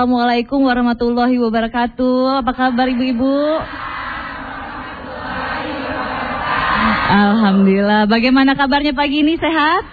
Assalamualaikum warahmatullahi wabarakatuh. Apa kabar ibu-ibu? Alhamdulillah. Bagaimana kabarnya pagi ini, sehat?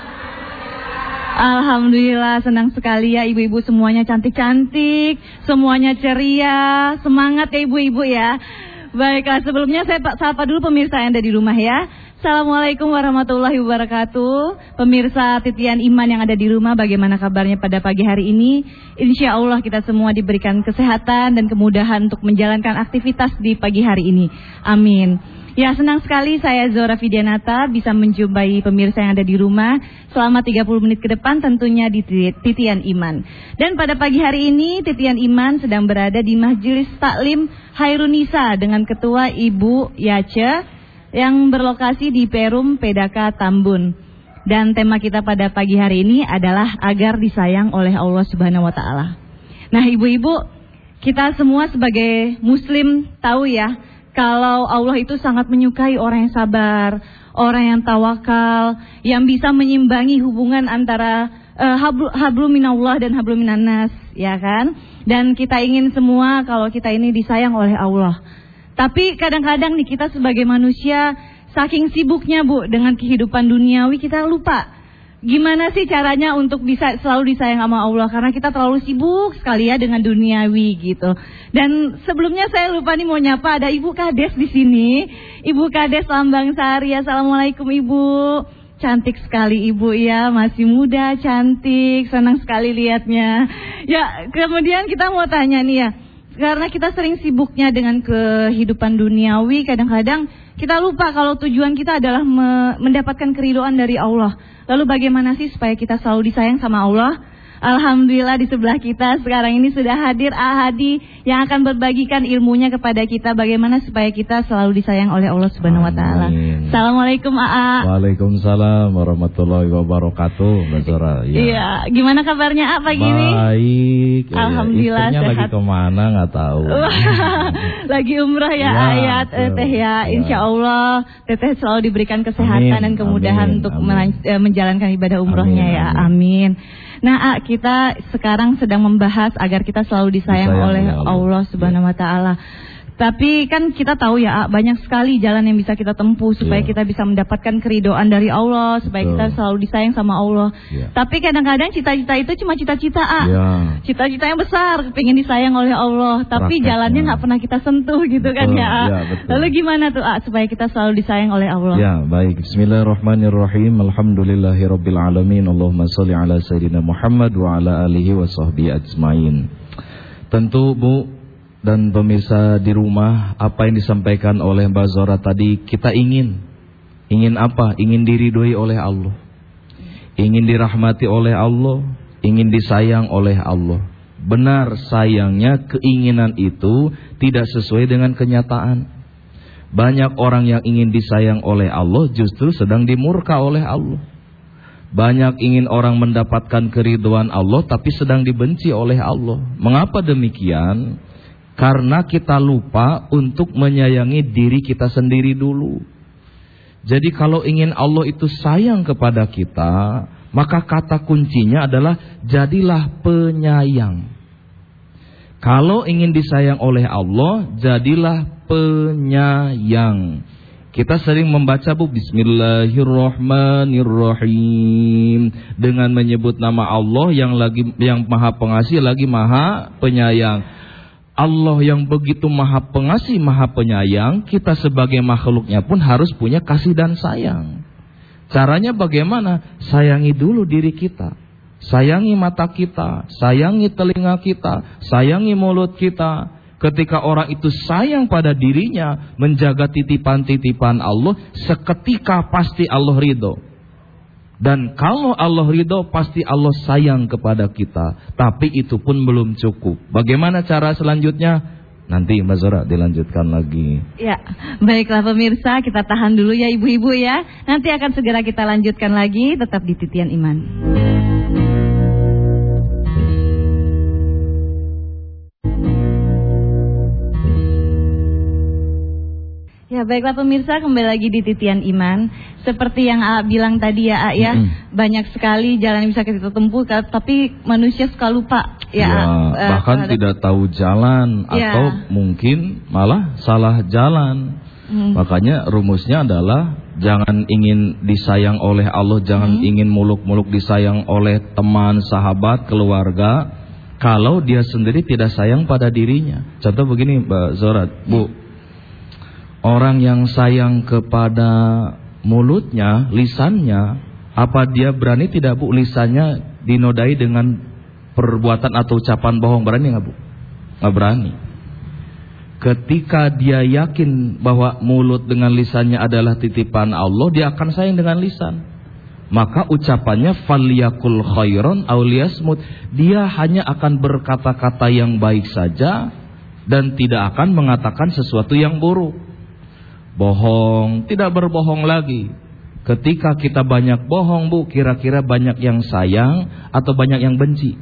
Alhamdulillah, senang sekali ya ibu-ibu, semuanya cantik-cantik, semuanya ceria, semangat ya ibu-ibu ya. Baiklah, sebelumnya saya sapa dulu pemirsa yang ada di rumah ya. Assalamualaikum warahmatullahi wabarakatuh. Pemirsa Titian Iman yang ada di rumah, bagaimana kabarnya pada pagi hari ini? Insya Allah kita semua diberikan kesehatan dan kemudahan untuk menjalankan aktivitas di pagi hari ini. Amin. Ya, senang sekali saya Zora Fidianata bisa menjumpai pemirsa yang ada di rumah selama 30 menit ke depan tentunya di Titian Iman. Dan pada pagi hari ini Titian Iman sedang berada di Majelis Taklim Hairunisa dengan Ketua Ibu Yace yang berlokasi di Perum Pedaka Tambun. Dan tema kita pada pagi hari ini adalah agar disayang oleh Allah Subhanahu wa taala. Nah, ibu-ibu, kita semua sebagai muslim tahu ya, kalau Allah itu sangat menyukai orang yang sabar, orang yang tawakal, yang bisa menyimbangi hubungan antara hablum minallah dan hablum minannas, ya kan? Dan kita ingin semua kalau kita ini disayang oleh Allah. Tapi kadang-kadang nih kita sebagai manusia saking sibuknya Bu dengan kehidupan duniawi, kita lupa gimana sih caranya untuk bisa selalu disayang sama Allah, karena kita terlalu sibuk sekali ya dengan duniawi gitu. Dan sebelumnya saya lupa nih mau nyapa, ada Ibu Kades di sini. Ibu Kades Lambang Sari. Assalamualaikum Ibu. Cantik sekali Ibu ya, masih muda, cantik, senang sekali lihatnya. Ya, kemudian kita mau tanya nih ya, karena kita sering sibuknya dengan kehidupan duniawi, kadang-kadang kita lupa kalau tujuan kita adalah mendapatkan keridhaan dari Allah. Lalu bagaimana sih supaya kita selalu disayang sama Allah? Alhamdulillah di sebelah kita sekarang ini sudah hadir Ahadi yang akan berbagikan ilmunya kepada kita bagaimana supaya kita selalu disayang oleh Allah Subhanahu wa taala. Assalamualaikum AA. Waalaikumsalam warahmatullahi wabarakatuh, Mbak Zora. Iya, gimana kabarnya AA pagi ini? Baik. Alhamdulillah sehat. Lagi kemana nggak tahu. Lagi umrah ya, ayat Teh ya. Insya Allah Teteh selalu diberikan kesehatan dan kemudahan untuk menjalankan ibadah umrohnya ya. Amin. Nah, kita sekarang sedang membahas agar kita selalu disayang oleh Allah Subhanahu wa taala. Tapi kan kita tahu ya, banyak sekali jalan yang bisa kita tempuh supaya kita bisa mendapatkan keridhaan dari Allah, supaya kita selalu disayang sama Allah. Tapi kadang-kadang cita-cita itu cuma cita-cita, cita-cita yang besar, pengen disayang oleh Allah, tapi jalannya nggak pernah kita sentuh gitu kan ya. Lalu gimana tuh supaya kita selalu disayang oleh Allah? Ya, baik. Bismillahirrahmanirrahim. Alhamdulillahirabbil alamin. Allahumma shalli ala sayyidina Muhammad wa ala alihi wa sahbihi ajmain. Tentu Bu dan pemirsa di rumah, apa yang disampaikan oleh Mbak Zora tadi, kita ingin apa? Ingin diridhoi oleh Allah, ingin dirahmati oleh Allah, ingin disayang oleh Allah. Benar, sayangnya keinginan itu tidak sesuai dengan kenyataan. Banyak orang yang ingin disayang oleh Allah justru sedang dimurka oleh Allah. Banyak ingin orang mendapatkan keridhaan Allah tapi sedang dibenci oleh Allah. Mengapa demikian? Karena kita lupa untuk menyayangi diri kita sendiri dulu. Jadi kalau ingin Allah itu sayang kepada kita, maka kata kuncinya adalah jadilah penyayang. Kalau ingin disayang oleh Allah, jadilah penyayang. Kita sering membaca Bu, Bismillahirrahmanirrahim, dengan menyebut nama Allah yang Maha Pengasih lagi Maha Penyayang. Allah yang begitu Maha Pengasih, Maha Penyayang, kita sebagai makhluknya pun harus punya kasih dan sayang. Caranya bagaimana? Sayangi dulu diri kita. Sayangi mata kita, sayangi telinga kita, sayangi mulut kita. Ketika orang itu sayang pada dirinya, menjaga titipan-titipan Allah, seketika pasti Allah ridho. Dan kalau Allah ridho, pasti Allah sayang kepada kita. Tapi itu pun belum cukup. Bagaimana cara selanjutnya? Nanti Mbak Zora dilanjutkan lagi. Ya, baiklah pemirsa, kita tahan dulu ya ibu-ibu ya. Nanti akan segera kita lanjutkan lagi, tetap di Titian Iman. Ya, baiklah pemirsa, kembali lagi di Titian Iman. Seperti yang A bilang tadi ya, A, ya, banyak sekali jalan yang bisa kita tempuh, tapi manusia suka lupa ya, bahkan tidak tahu jalan atau mungkin malah salah jalan. Makanya rumusnya adalah jangan ingin disayang oleh Allah, jangan ingin muluk-muluk disayang oleh teman, sahabat, keluarga, kalau dia sendiri tidak sayang pada dirinya. Contoh begini Mbak Zorat, Bu, orang yang sayang kepada mulutnya, lisannya, apa dia berani tidak Bu lisannya dinodai dengan perbuatan atau ucapan bohong? Berani nggak Bu? Nggak berani. Ketika dia yakin bahwa mulut dengan lisannya adalah titipan Allah, dia akan sayang dengan lisan. Maka ucapannya falyakul khairan aw liyasmut. Dia hanya akan berkata-kata yang baik saja dan tidak akan mengatakan sesuatu yang buruk. Bohong, tidak berbohong lagi. Ketika kita banyak bohong Bu, kira-kira banyak yang sayang atau banyak yang benci?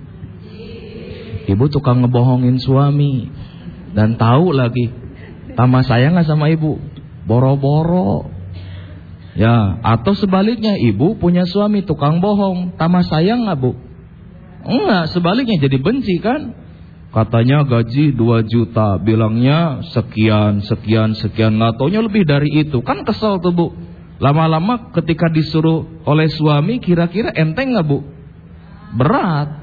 Ibu tukang ngebohongin suami dan tahu lagi, tambah sayang gak sama ibu? Boro-boro. Ya, atau sebaliknya, ibu punya suami tukang bohong, tambah sayang gak Bu? Enggak, sebaliknya jadi benci kan? Katanya gaji 2 juta, bilangnya sekian, gak taunya lebih dari itu. Kan kesel tuh Bu. Lama-lama ketika disuruh oleh suami, kira-kira enteng gak Bu? Berat.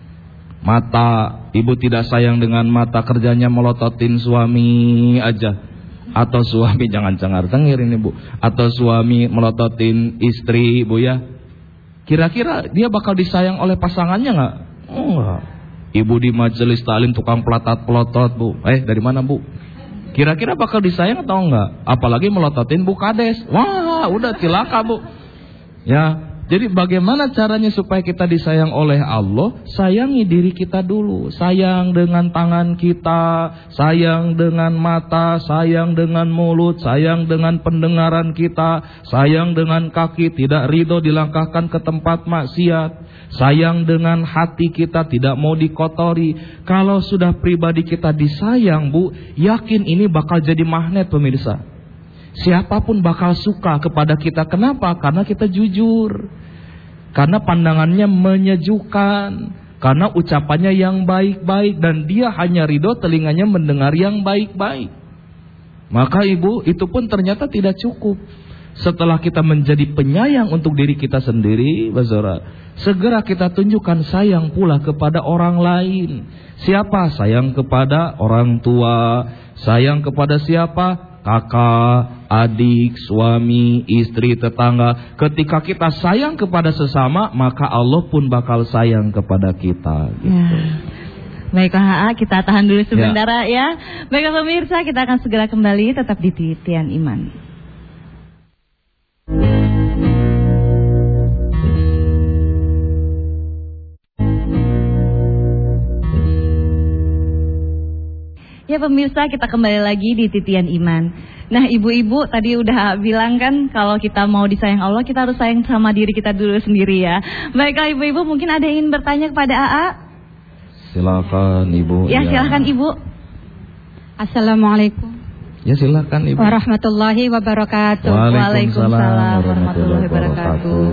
Mata, ibu tidak sayang dengan mata, kerjanya melototin suami aja. Atau suami, jangan cengar-cengir ini Bu, atau suami melototin istri Bu ya. Kira-kira dia bakal disayang oleh pasangannya gak? Enggak. Ibu di majelis taklim tukang pelotot Bu. Dari mana Bu? Kira-kira bakal disayang atau enggak? Apalagi melototin Bu Kades. Wah, udah cilaka Bu. Ya. Jadi bagaimana caranya supaya kita disayang oleh Allah? Sayangi diri kita dulu. Sayang dengan tangan kita, sayang dengan mata, sayang dengan mulut, sayang dengan pendengaran kita, sayang dengan kaki, tidak ridho dilangkahkan ke tempat maksiat, sayang dengan hati kita, tidak mau dikotori. Kalau sudah pribadi kita disayang Bu, yakin ini bakal jadi magnet pemirsa. Siapapun bakal suka kepada kita. Kenapa? Karena kita jujur, karena pandangannya menyejukkan, karena ucapannya yang baik-baik, dan dia hanya ridho telinganya mendengar yang baik-baik. Maka ibu, itu pun ternyata tidak cukup. Setelah kita menjadi penyayang untuk diri kita sendiri, Bazora, segera kita tunjukkan sayang pula kepada orang lain. Siapa? Sayang kepada orang tua. Sayang kepada siapa? Kakak, adik, suami, istri, tetangga. Ketika kita sayang kepada sesama, maka Allah pun bakal sayang kepada kita gitu. Baiklah, kita tahan dulu sebentar ya. Baiklah pemirsa, kita akan segera kembali, tetap di Titian Iman. Ya pemirsa, kita kembali lagi di Titian Iman. Nah ibu-ibu tadi udah bilang kan, kalau kita mau disayang Allah, kita harus sayang sama diri kita dulu sendiri ya. Baiklah ibu-ibu, mungkin ada yang ingin bertanya kepada AA? Silakan ibu. Ya silakan ibu. Assalamualaikum. Ya silakan ibu. Warahmatullahi wabarakatuh. Waalaikumsalam warahmatullahi wabarakatuh.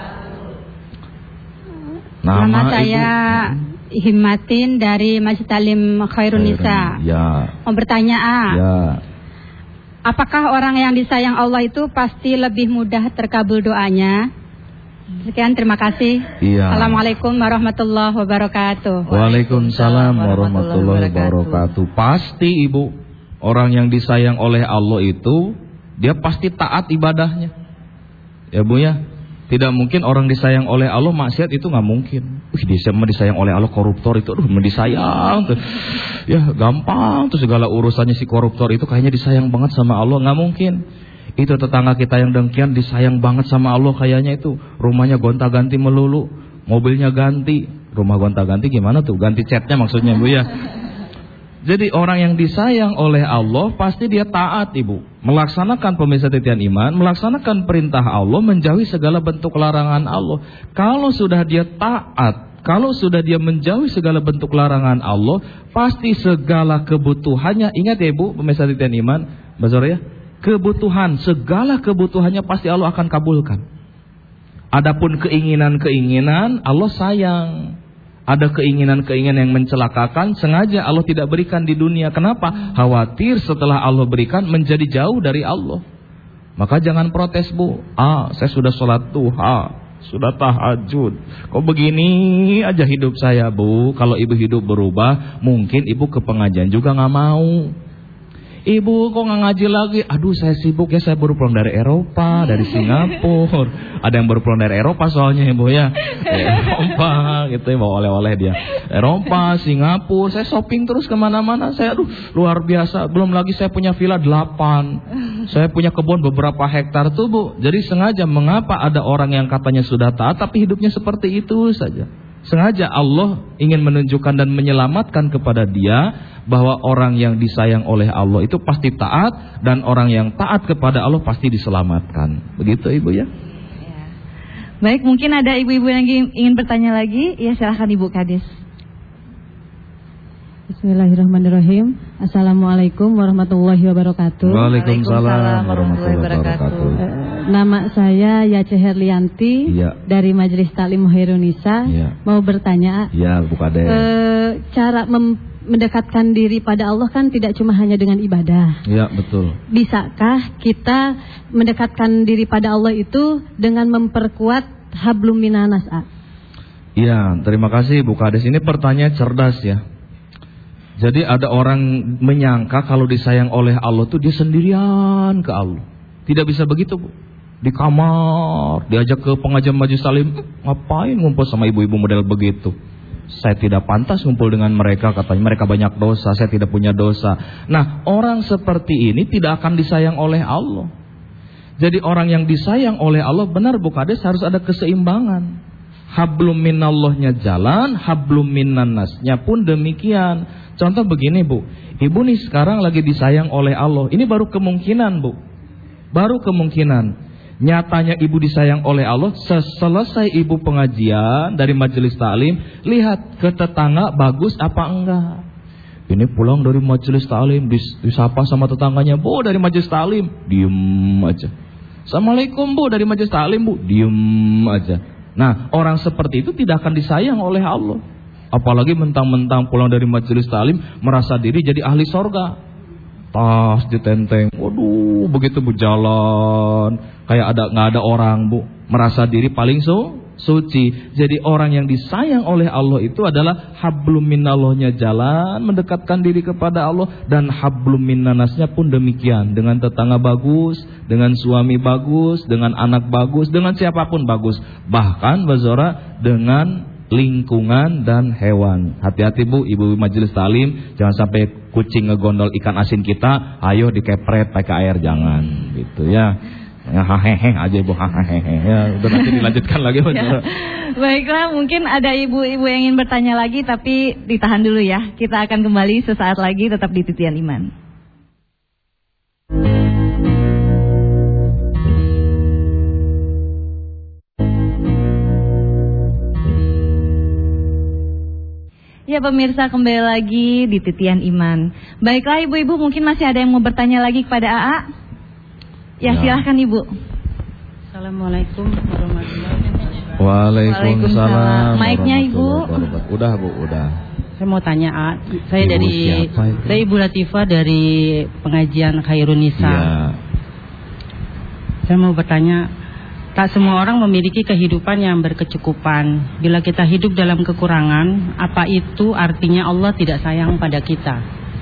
Nama saya Himmatin dari Masjid Talim Khairun Nisa. Ya. Mau bertanya Ya. Apakah orang yang disayang Allah itu pasti lebih mudah terkabul doanya? Sekian, terima kasih. Iya. Assalamualaikum warahmatullahi wabarakatuh. Waalaikumsalam warahmatullahi wabarakatuh. Pasti ibu, orang yang disayang oleh Allah itu dia pasti taat ibadahnya. Ya Bu ya. Tidak mungkin orang disayang oleh Allah maksiat, itu nggak mungkin. Dia disayang oleh Allah koruptor itu, disayang tuh. Ya gampang tuh, segala urusannya si koruptor itu kayaknya disayang banget sama Allah, nggak mungkin. Itu tetangga kita yang dengkian disayang banget sama Allah kayaknya itu. Rumahnya gonta-ganti melulu, mobilnya ganti. Rumah gonta-ganti gimana tuh? Ganti catnya maksudnya Bu ya. Jadi orang yang disayang oleh Allah pasti dia taat ibu. Melaksanakan pemirsa Titian Iman, melaksanakan perintah Allah, menjauhi segala bentuk larangan Allah. Kalau sudah dia taat, kalau sudah dia menjauhi segala bentuk larangan Allah, pasti segala kebutuhannya. Ingat ya ibu, pemirsa Titian Iman, Mbak Zoria, kebutuhan, segala kebutuhannya pasti Allah akan kabulkan. Adapun keinginan-keinginan, Allah sayang. Ada keinginan-keinginan yang mencelakakan, sengaja Allah tidak berikan di dunia. Kenapa? Khawatir setelah Allah berikan menjadi jauh dari Allah. Maka jangan protes, Bu. Saya sudah sholat duha, sudah tahajud, kok begini aja hidup saya, Bu. Kalau ibu hidup berubah, mungkin ibu ke pengajian juga gak mau. Ibu kok gak ngaji lagi? Aduh, saya sibuk ya, saya baru pulang dari Eropa, dari Singapura. Ada yang baru pulang dari Eropa soalnya, Ibu ya. Eropa gitu ya, bawa oleh-oleh dia. Eropa, Singapura, saya shopping terus kemana-mana. Saya luar biasa. Belum lagi saya punya villa 8. Saya punya kebun beberapa hektar tuh, Bu. Jadi sengaja, mengapa ada orang yang katanya sudah taat tapi hidupnya seperti itu saja? Sengaja Allah ingin menunjukkan dan menyelamatkan kepada dia bahwa orang yang disayang oleh Allah itu pasti taat, dan orang yang taat kepada Allah pasti diselamatkan. Begitu, Ibu ya. Baik, mungkin ada ibu-ibu yang ingin bertanya lagi. Ya, silahkan Ibu Kades. Bismillahirrahmanirrahim. Assalamualaikum warahmatullahi wabarakatuh. Waalaikumsalam warahmatullahi wabarakatuh. Nama saya Yace Herlianti dari Majelis Taklim Khairunisa. Mau bertanya, Bu Kades. Cara mendekatkan diri pada Allah kan tidak cuma hanya dengan ibadah. Iya, betul. Bisakah kita mendekatkan diri pada Allah itu dengan memperkuat hablum minanas? Iya, terima kasih Bu Kades. Ini pertanyaan cerdas ya. Jadi ada orang menyangka kalau disayang oleh Allah tuh dia sendirian ke Allah. Tidak bisa begitu, Bu. Di kamar, diajak ke pengajian majelis taklim, ngapain ngumpul sama ibu-ibu model begitu? Saya tidak pantas ngumpul dengan mereka, katanya mereka banyak dosa, saya tidak punya dosa. Nah, orang seperti ini tidak akan disayang oleh Allah. Jadi orang yang disayang oleh Allah, benar Bu Kades, harus ada keseimbangan. Hablum minallahnya jalan, hablum minnannasnya pun demikian. Contoh begini, Bu. Ibu nih sekarang lagi disayang oleh Allah. Ini baru kemungkinan, Bu. Baru kemungkinan. Nyatanya ibu disayang oleh Allah, selesai ibu pengajian dari majelis taklim, lihat ke tetangga bagus apa enggak. Ini pulang dari majelis taklim, disapa sama tetangganya, Bu dari majelis taklim, diem aja. Assalamualaikum, Bu dari majelis taklim, Bu, diem aja. Nah, orang seperti itu tidak akan disayang oleh Allah. Apalagi mentang-mentang pulang dari majelis taklim merasa diri jadi ahli sorga. Tas ditenteng, waduh, begitu Bu jalan kayak nggak ada orang, Bu, merasa diri paling suci. Jadi orang yang disayang oleh Allah itu adalah hablum minallahnya jalan, mendekatkan diri kepada Allah, dan hablum minnanasnya pun demikian. Dengan tetangga bagus, dengan suami bagus, dengan anak bagus, dengan siapapun bagus. Bahkan Bazora dengan lingkungan dan hewan. Hati-hati, Bu, ibu majelis taklim, jangan sampai kucing ngegondol ikan asin kita, ayo dikepret pakai air, jangan gitu ya. Ya hahehe aja, Bu, hahehe. Ya, udah nanti dilanjutkan lagi, Bu. Ya. Baiklah, mungkin ada ibu-ibu yang ingin bertanya lagi, tapi ditahan dulu ya. Kita akan kembali sesaat lagi, tetap di Titian Iman. Ya pemirsa, kembali lagi di Titian Iman. Baiklah ibu-ibu, mungkin masih ada yang mau bertanya lagi kepada AA? Ya, silahkan Ibu. Assalamualaikum warahmatullahi wabarakatuh. Waalaikumsalam. Mic-nya Ibu. Udah, Bu, udah. Saya mau tanya, saya saya Ibu Latifah dari pengajian Khairunisa. Ya. Saya mau bertanya, tak semua orang memiliki kehidupan yang berkecukupan. Bila kita hidup dalam kekurangan, apa itu artinya Allah tidak sayang pada kita?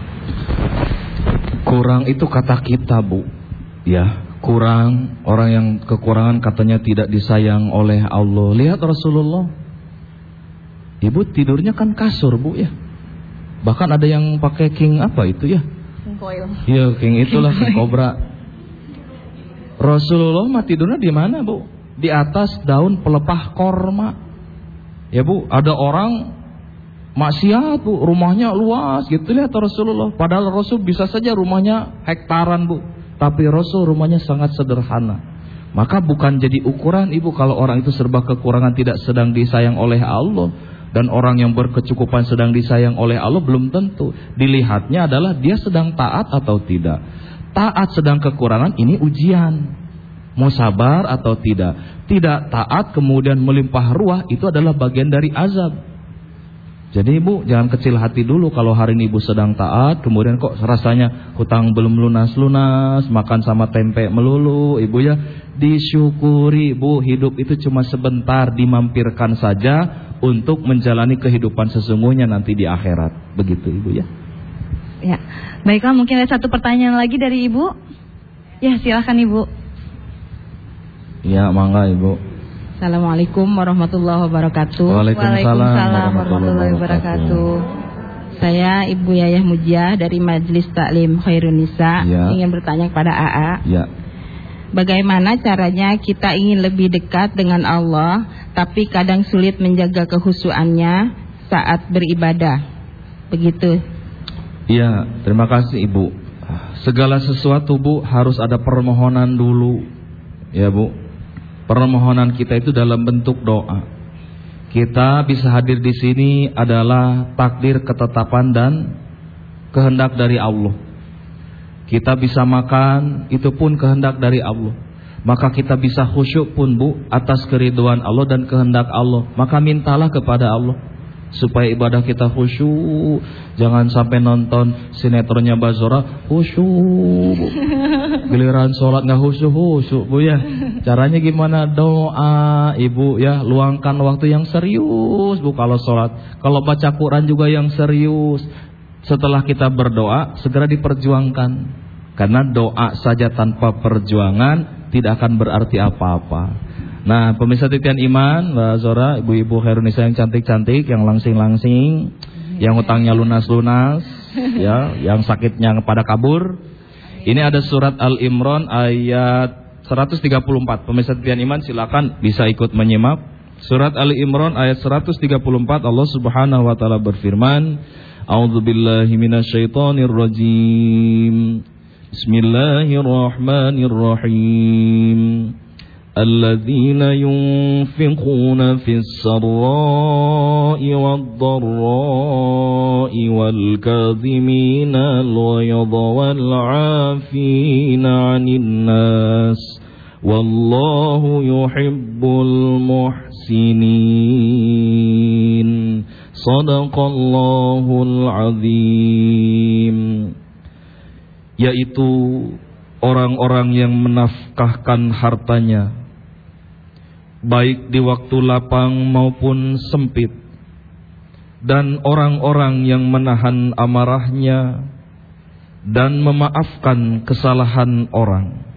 Kurang itu kata kita, Bu. Ya, kurang. Orang yang kekurangan katanya tidak disayang oleh Allah. Lihat Rasulullah. Ibu tidurnya kan kasur, Bu ya. Bahkan ada yang pakai king apa itu ya? King coil. Iya, king itulah, king cobra. Rasulullah mah tidurnya di mana, Bu? Di atas daun pelepah korma. Ya, Bu, ada orang maksiat, Bu, rumahnya luas gitu, lihat Rasulullah. Padahal Rasul bisa saja rumahnya hektaran, Bu, tapi Rasul rumahnya sangat sederhana. Maka bukan jadi ukuran, Ibu, kalau orang itu serba kekurangan tidak sedang disayang oleh Allah. Dan orang yang berkecukupan sedang disayang oleh Allah belum tentu. Dilihatnya adalah dia sedang taat atau tidak. Taat sedang kekurangan, ini ujian. Mau sabar atau tidak. Tidak taat kemudian melimpah ruah, itu adalah bagian dari azab. Jadi ibu jangan kecil hati dulu kalau hari ini ibu sedang taat, kemudian kok rasanya hutang belum lunas-lunas, makan sama tempe melulu, ibu ya. Disyukuri bu, hidup itu cuma sebentar, dimampirkan saja untuk menjalani kehidupan sesungguhnya nanti di akhirat. Begitu ibu ya. Ya, baiklah, mungkin ada satu pertanyaan lagi dari ibu. Ya, silakan ibu. Ya, mangga ibu. Assalamualaikum warahmatullahi wabarakatuh. Waalaikumsalam warahmatullahi wabarakatuh. Saya Ibu Yayah Mujiah dari Majelis Taklim Khairunisa, ingin bertanya kepada AA. Ya. Bagaimana caranya kita ingin lebih dekat dengan Allah, tapi kadang sulit menjaga kehusuannya saat beribadah. Begitu. Iya, terima kasih Ibu. Segala sesuatu Bu harus ada permohonan dulu. Ya Bu. Permohonan kita itu dalam bentuk doa. Kita bisa hadir di sini adalah takdir, ketetapan dan kehendak dari Allah. Kita bisa makan, itu pun kehendak dari Allah. Maka kita bisa khusyuk pun Bu atas keridhaan Allah dan kehendak Allah. Maka mintalah kepada Allah supaya ibadah kita khusyuk. Jangan sampai nonton sinetronnya Bazora khusyuk Bu. Giliran sholat gak khusyuk Bu ya. Caranya gimana? Doa ibu ya. Luangkan waktu yang serius Bu kalau sholat. Kalau baca Quran juga yang serius. Setelah kita berdoa segera diperjuangkan. Karena doa saja tanpa perjuangan tidak akan berarti apa-apa. Nah, pemirsa titian iman, Mbak Zora, ibu-ibu Khairunisa yang cantik-cantik, yang langsing-langsing, yang hutangnya lunas-lunas, ya, yang sakitnya pada kabur. Ini ada surat Al-Imran ayat 134. Pemirsa titian iman silakan bisa ikut menyimak. Surat Al-Imran ayat 134, Allah Subhanahu wa taala berfirman, A'udzubillahi minasyaitonirrajim. Bismillahirrahmanirrahim. الذين ينفقون في السراء والضراء والكاظمين الغيظ والعافين عن الناس والله يحب المحسنين صدق الله العظيم. Yaitu orang-orang yang menafkahkan hartanya baik di waktu lapang maupun sempit, dan orang-orang yang menahan amarahnya dan memaafkan kesalahan orang.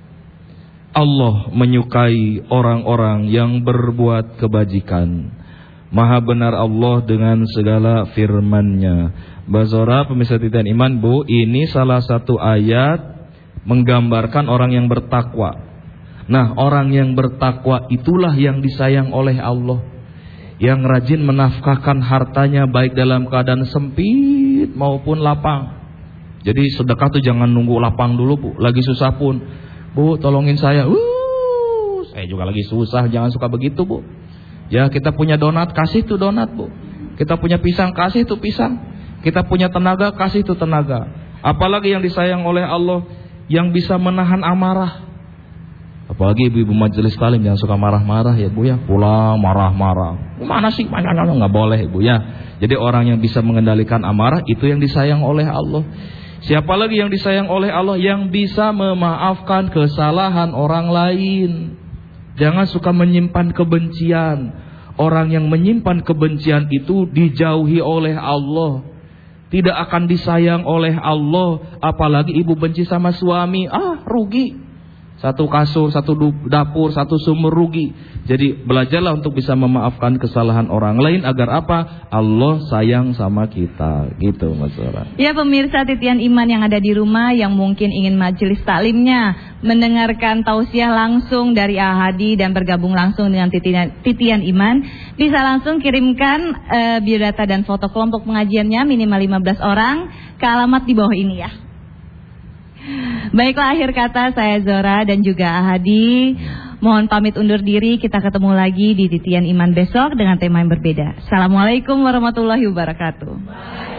Allah menyukai orang-orang yang berbuat kebajikan. Maha benar Allah dengan segala firman-Nya. Bazora, pemirsa titian iman Bu, ini salah satu ayat menggambarkan orang yang bertakwa. Nah, orang yang bertakwa itulah yang disayang oleh Allah, yang rajin menafkahkan hartanya baik dalam keadaan sempit maupun lapang. Jadi sedekah tuh jangan nunggu lapang dulu Bu, lagi susah pun, Bu tolongin saya. Saya juga lagi susah, jangan suka begitu Bu. Ya, kita punya donat, kasih tuh donat Bu. Kita punya pisang, kasih tuh pisang. Kita punya tenaga, kasih tuh tenaga. Apalagi yang disayang oleh Allah, yang bisa menahan amarah. Apalagi ibu-ibu majelis taklim yang suka marah-marah ya Bu ya, pulang marah-marah. Gimana sih? Nggak boleh Bu ya. Jadi orang yang bisa mengendalikan amarah itu yang disayang oleh Allah. Siapa lagi yang disayang oleh Allah? Yang bisa memaafkan kesalahan orang lain. Jangan suka menyimpan kebencian. Orang yang menyimpan kebencian itu dijauhi oleh Allah, tidak akan disayang oleh Allah. Apalagi ibu benci sama suami, rugi. Satu kasur, satu dapur, satu sumur rugi. Jadi belajarlah untuk bisa memaafkan kesalahan orang lain agar apa? Allah sayang sama kita. Gitu Mas Zora. Ya pemirsa titian iman yang ada di rumah, yang mungkin ingin majelis taklimnya mendengarkan tausiah langsung dari Ahadi dan bergabung langsung dengan titian iman, bisa langsung kirimkan biodata dan foto kelompok pengajiannya minimal 15 orang ke alamat di bawah ini ya. Baiklah, akhir kata saya Zora dan juga Ahadi Mohon pamit undur diri, kita ketemu lagi di Titian Iman besok dengan tema yang berbeda. Assalamualaikum warahmatullahi wabarakatuh.